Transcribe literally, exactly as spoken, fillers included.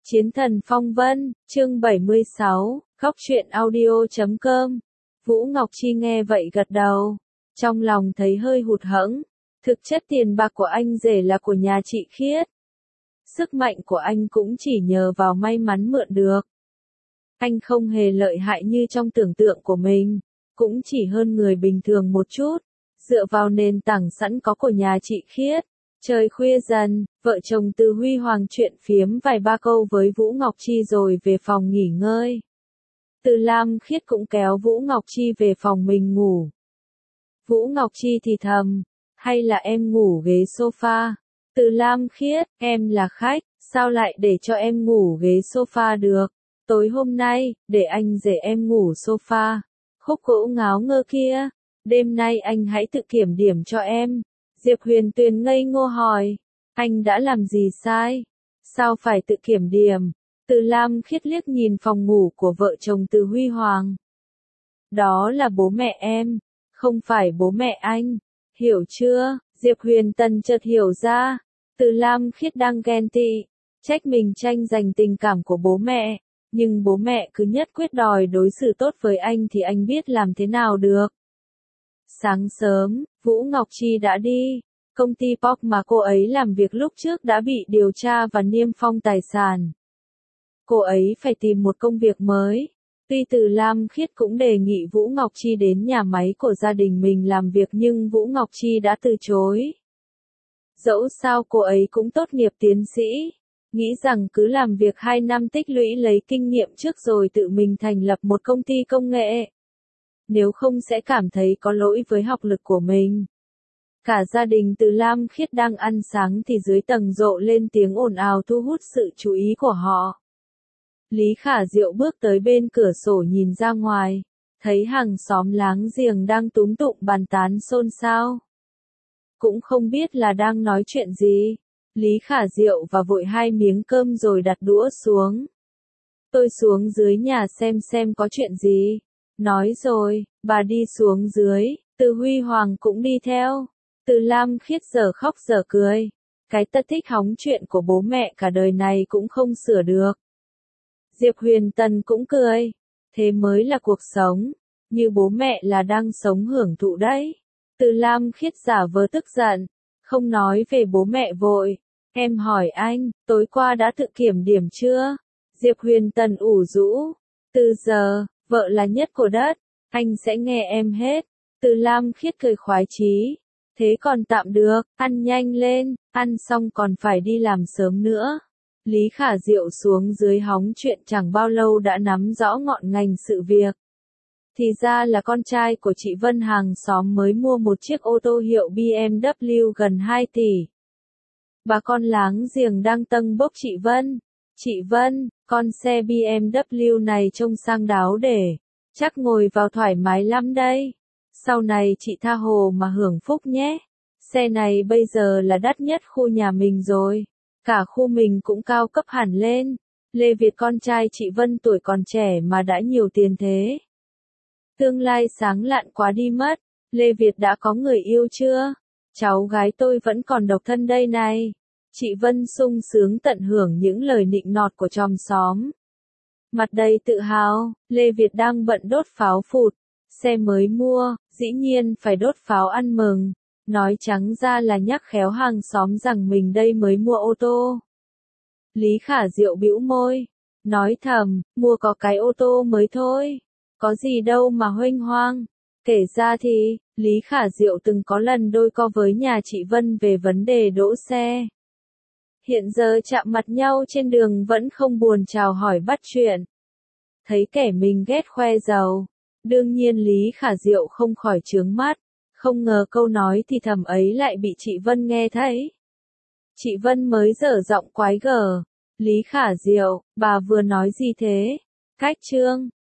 Chiến thần phong vân, chương bảy mươi sáu, góc truyện audio chấm com. Vũ Ngọc Chi nghe vậy gật đầu, trong lòng thấy hơi hụt hẫng. Thực chất tiền bạc của anh rể là của nhà chị Khiết. Sức mạnh của anh cũng chỉ nhờ vào may mắn mượn được. Anh không hề lợi hại như trong tưởng tượng của mình, cũng chỉ hơn người bình thường một chút, dựa vào nền tảng sẵn có của nhà chị Khiết. Trời khuya dần, vợ chồng Từ Huy Hoàng chuyện phiếm vài ba câu với Vũ Ngọc Chi rồi về phòng nghỉ ngơi. Từ Lam Khiết cũng kéo Vũ Ngọc Chi về phòng mình ngủ. Vũ Ngọc Chi thì thầm, hay là em ngủ ghế sofa? Từ Lam Khiết, em là khách, sao lại để cho em ngủ ghế sofa được? Tối hôm nay, để anh rể em ngủ sofa. Khúc Gỗ ngáo ngơ kia, đêm nay anh hãy tự kiểm điểm cho em. Diệp Huyền Tuyền ngây ngô hỏi, anh đã làm gì sai? Sao phải tự kiểm điểm? Từ Lam Khiết liếc nhìn phòng ngủ của vợ chồng Từ Huy Hoàng. Đó là bố mẹ em, không phải bố mẹ anh. Hiểu chưa? Diệp Huyền Tần chợt hiểu ra. Từ Lam Khiết đang ghen tị, trách mình tranh giành tình cảm của bố mẹ. Nhưng bố mẹ cứ nhất quyết đòi đối xử tốt với anh thì anh biết làm thế nào được. Sáng sớm, Vũ Ngọc Chi đã đi. Công ty pop mà cô ấy làm việc lúc trước đã bị điều tra và niêm phong tài sản. Cô ấy phải tìm một công việc mới. Tuy Từ Lam Khiết cũng đề nghị Vũ Ngọc Chi đến nhà máy của gia đình mình làm việc nhưng Vũ Ngọc Chi đã từ chối. Dẫu sao cô ấy cũng tốt nghiệp tiến sĩ. Nghĩ rằng cứ làm việc hai năm tích lũy lấy kinh nghiệm trước rồi tự mình thành lập một công ty công nghệ. Nếu không sẽ cảm thấy có lỗi với học lực của mình. Cả gia đình Từ Lam Khiết đang ăn sáng thì dưới tầng rộ lên tiếng ồn ào thu hút sự chú ý của họ. Lý Khả Diệu bước tới bên cửa sổ nhìn ra ngoài, thấy hàng xóm láng giềng đang túm tụm bàn tán xôn xao. Cũng không biết là đang nói chuyện gì. Lý Khả Diệu và vội hai miếng cơm rồi đặt đũa xuống. Tôi xuống dưới nhà xem xem có chuyện gì. Nói rồi, bà đi xuống dưới, Từ Huy Hoàng cũng đi theo. Từ Lam Khiết giờ khóc giờ cười. Cái tật thích hóng chuyện của bố mẹ cả đời này cũng không sửa được. Diệp Huyền Tần cũng cười. Thế mới là cuộc sống. Như bố mẹ là đang sống hưởng thụ đấy. Từ Lam Khiết giả vờ tức giận. Không nói về bố mẹ vội. Em hỏi anh, tối qua đã tự kiểm điểm chưa? Diệp Huyền Tần ủ rũ. Từ giờ, vợ là nhất của đất. Anh sẽ nghe em hết. Từ Lam Khiết cười khoái chí. Thế còn tạm được, ăn nhanh lên, ăn xong còn phải đi làm sớm nữa. Lý Khả Diệu xuống dưới hóng chuyện chẳng bao lâu đã nắm rõ ngọn ngành sự việc. Thì ra là con trai của chị Vân hàng xóm mới mua một chiếc ô tô hiệu bê em vê gần hai tỷ. Bà con láng giềng đang tâng bốc chị Vân. Chị Vân, con xe bê em vê này trông sang đáo để, chắc ngồi vào thoải mái lắm đây. Sau này chị tha hồ mà hưởng phúc nhé. Xe này bây giờ là đắt nhất khu nhà mình rồi. Cả khu mình cũng cao cấp hẳn lên. Lê Việt con trai chị Vân tuổi còn trẻ mà đã nhiều tiền thế. Tương lai sáng lạn quá đi mất. Lê Việt đã có người yêu chưa? Cháu gái tôi vẫn còn độc thân đây này. Chị Vân sung sướng tận hưởng những lời nịnh nọt của chòm xóm. Mặt đầy tự hào, Lê Việt đang bận đốt pháo phụt. Xe mới mua, dĩ nhiên phải đốt pháo ăn mừng. Nói trắng ra là nhắc khéo hàng xóm rằng mình đây mới mua ô tô. Lý Khả Diệu bĩu môi, nói thầm, mua có cái ô tô mới thôi. Có gì đâu mà huênh hoang. Kể ra thì, Lý Khả Diệu từng có lần đôi co với nhà chị Vân về vấn đề đỗ xe. Hiện giờ chạm mặt nhau trên đường vẫn không buồn chào hỏi bắt chuyện. Thấy kẻ mình ghét khoe giàu. Đương nhiên Lý Khả Diệu không khỏi chướng mắt. Không ngờ câu nói thì thầm ấy lại bị chị Vân nghe thấy. Chị Vân mới dở giọng quái gở. Lý Khả Diệu, bà vừa nói gì thế? Cách trương,